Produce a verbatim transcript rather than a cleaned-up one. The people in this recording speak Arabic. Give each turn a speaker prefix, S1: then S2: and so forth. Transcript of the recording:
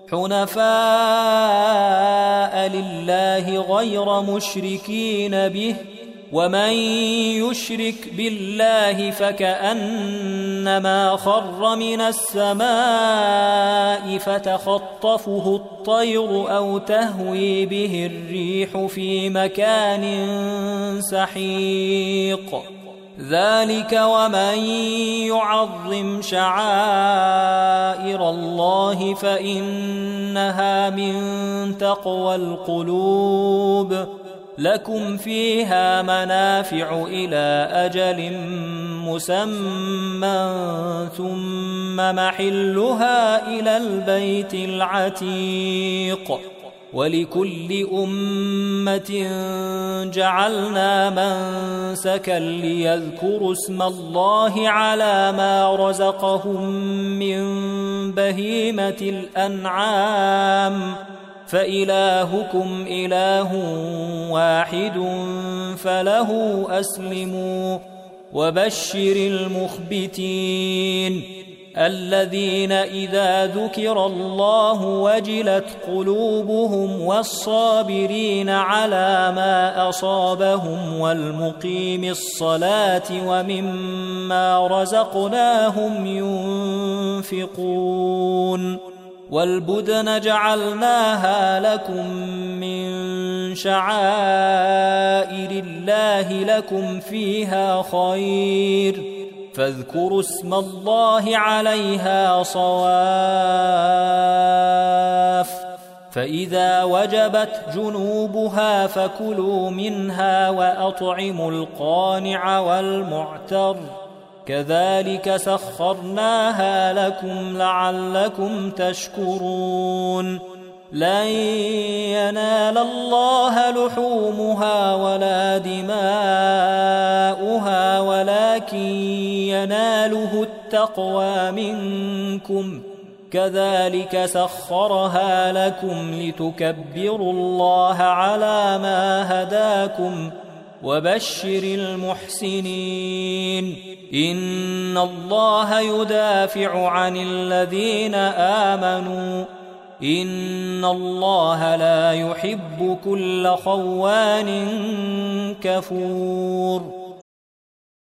S1: حنفاء لله غير مشركين به، ومن يشرك بالله فكأنما خر من السماء فتخطفه الطير أو تهوي به الريح في مكان سحيق. ذلك ومن يعظم شعائر الله فإنها من تقوى القلوب. لكم فيها منافع إلى أجل مسمى ثم محلها إلى البيت العتيق. ولكل أمة جعلنا منسكا ليذكروا اسم الله على ما رزقهم من بهيمة الأنعام، فإلهكم إله واحد فله أسلموا. وبشر المخبتين الذين إذا ذكر الله وجلت قلوبهم، والصابرين على ما أصابهم، والمقيم الصلاة ومما رزقناهم ينفقون. والبدن جعلناها لكم من شعائر الله لكم فيها خير، فاذكروا اسم الله عليها صواف. فإذا وجبت جنوبها فكلوا منها وأطعموا القانع والمعتر، كذلك سخرناها لكم لعلكم تشكرون. لن ينال الله لحومها ولا دماؤها ولكن يناله التقوى منكم، كذلك سخرها لكم لتكبروا الله على ما هداكم. وبشر المحسنين إن الله يدافع عن الذين آمنوا، إن الله لا يحب كل خوان كفور.